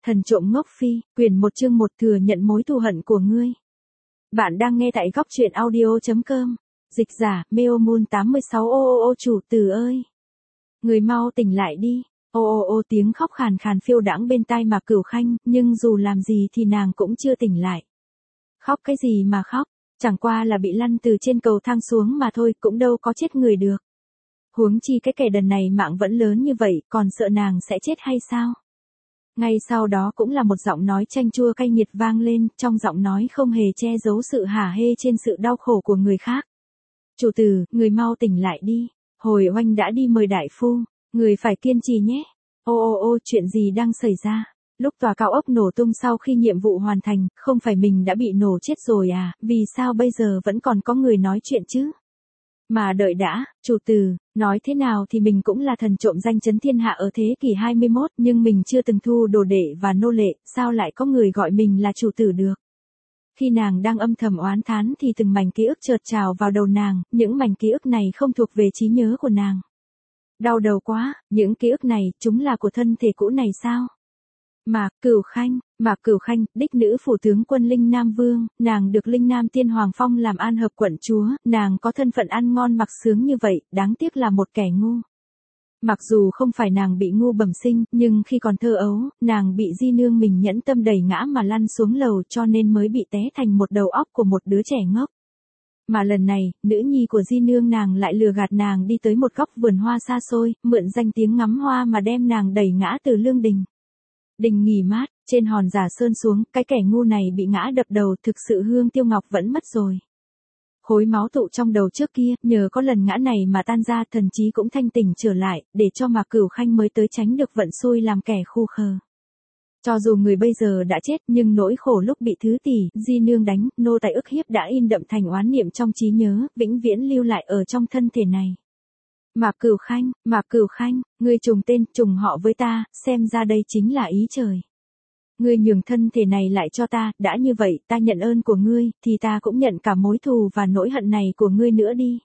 Thần trộm ngốc phi, quyển 1 chương 1 thừa nhận mối thù hận của ngươi. Bạn đang nghe tại góc truyện audio.com. Dịch giả, Meomun 86 ô chủ tử ơi. Người mau tỉnh lại đi. Ô tiếng khóc khàn khàn phiêu đãng bên tai Mạc Cửu Khanh, nhưng dù làm gì thì nàng cũng chưa tỉnh lại. Khóc cái gì mà khóc, chẳng qua là bị lăn từ trên cầu thang xuống mà thôi, cũng đâu có chết người được. Huống chi cái kẻ đần này mạng vẫn lớn như vậy, còn sợ nàng sẽ chết hay sao? Ngay sau đó cũng là một giọng nói chanh chua cay nghiệt vang lên, trong giọng nói không hề che giấu sự hả hê trên sự đau khổ của người khác. Chủ tử, người mau tỉnh lại đi, hồi oanh đã đi mời đại phu, người phải kiên trì nhé. Ô, chuyện gì đang xảy ra? Lúc tòa cao ốc nổ tung sau khi nhiệm vụ hoàn thành, không phải mình đã bị nổ chết rồi à, vì sao bây giờ vẫn còn có người nói chuyện chứ? Mà đợi đã, chủ tử, nói thế nào thì mình cũng là thần trộm danh chấn thiên hạ ở thế kỷ 21, nhưng mình chưa từng thu đồ đệ và nô lệ, sao lại có người gọi mình là chủ tử được? Khi nàng đang âm thầm oán thán thì từng mảnh ký ức chợt trào vào đầu nàng, những mảnh ký ức này không thuộc về trí nhớ của nàng. Đau đầu quá, những ký ức này, chúng là của thân thể cũ này sao? Mạc Cửu Khanh, đích nữ phủ tướng quân Linh Nam Vương, nàng được Linh Nam Tiên Hoàng phong làm An Hợp quận chúa, nàng có thân phận ăn ngon mặc sướng như vậy, đáng tiếc là một kẻ ngu. Mặc dù không phải nàng bị ngu bẩm sinh, nhưng khi còn thơ ấu, nàng bị di nương mình nhẫn tâm đẩy ngã mà lăn xuống lầu cho nên mới bị té thành một đầu óc của một đứa trẻ ngốc. Mà lần này, nữ nhi của di nương nàng lại lừa gạt nàng đi tới một góc vườn hoa xa xôi, mượn danh tiếng ngắm hoa mà đem nàng đẩy ngã từ lương đình. Đình nghỉ mát, trên hòn Giả Sơn xuống, cái kẻ ngu này bị ngã đập đầu, thực sự Hương Tiêu Ngọc vẫn mất rồi. Khối máu tụ trong đầu trước kia, nhờ có lần ngã này mà tan ra, thần trí cũng thanh tỉnh trở lại, để cho Mạc Cửu Khanh mới tới tránh được vận xui làm kẻ khù khờ. Cho dù người bây giờ đã chết, nhưng nỗi khổ lúc bị thứ tỷ, di nương đánh, nô tài ức hiếp đã in đậm thành oán niệm trong trí nhớ, vĩnh viễn lưu lại ở trong thân thể này. Mạc Cửu Khanh, ngươi trùng tên, trùng họ với ta, xem ra đây chính là ý trời. Ngươi nhường thân thể này lại cho ta, đã như vậy, ta nhận ơn của ngươi, thì ta cũng nhận cả mối thù và nỗi hận này của ngươi nữa đi.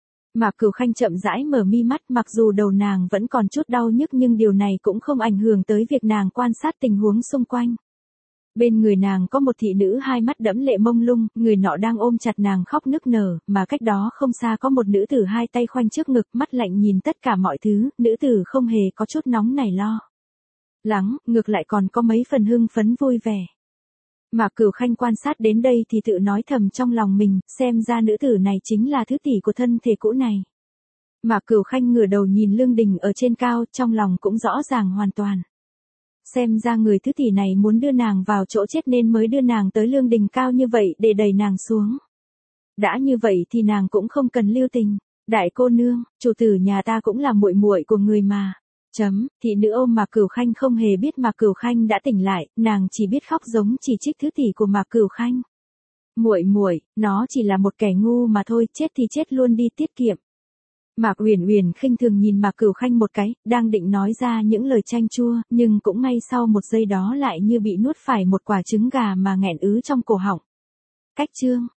Mạc Cửu Khanh chậm rãi mở mi mắt, mặc dù đầu nàng vẫn còn chút đau nhức nhưng điều này cũng không ảnh hưởng tới việc nàng quan sát tình huống xung quanh. Bên người nàng có một thị nữ hai mắt đẫm lệ mông lung, người nọ đang ôm chặt nàng khóc nức nở, mà cách đó không xa có một nữ tử hai tay khoanh trước ngực, mắt lạnh nhìn tất cả mọi thứ, nữ tử không hề có chút nóng nảy lo lắng, ngược lại còn có mấy phần hưng phấn vui vẻ. Mạc Cửu Khanh quan sát đến đây thì tự nói thầm trong lòng mình, xem ra nữ tử này chính là thứ tỷ của thân thể cũ này. Mạc Cửu Khanh ngửa đầu nhìn lương đình ở trên cao, trong lòng cũng rõ ràng hoàn toàn. Xem ra người thứ tỷ này muốn đưa nàng vào chỗ chết nên mới đưa nàng tới lương đình cao như vậy để đẩy nàng xuống. Đã như vậy thì nàng cũng không cần lưu tình. Đại cô nương, chủ tử nhà ta cũng là muội muội của người mà. Thị nữ ôm Mạc Cửu Khanh không hề biết Mạc Cửu Khanh đã tỉnh lại, nàng chỉ biết khóc giống chỉ trích thứ tỷ của Mạc Cửu Khanh. Muội, nó chỉ là một kẻ ngu mà thôi, chết thì chết luôn đi tiết kiệm. Mạc Uyển khinh thường nhìn Mạc Cửu Khanh một cái, đang định nói ra những lời chanh chua, nhưng cũng ngay sau một giây đó lại như bị nuốt phải một quả trứng gà mà nghẹn ứ trong cổ họng. Cách chương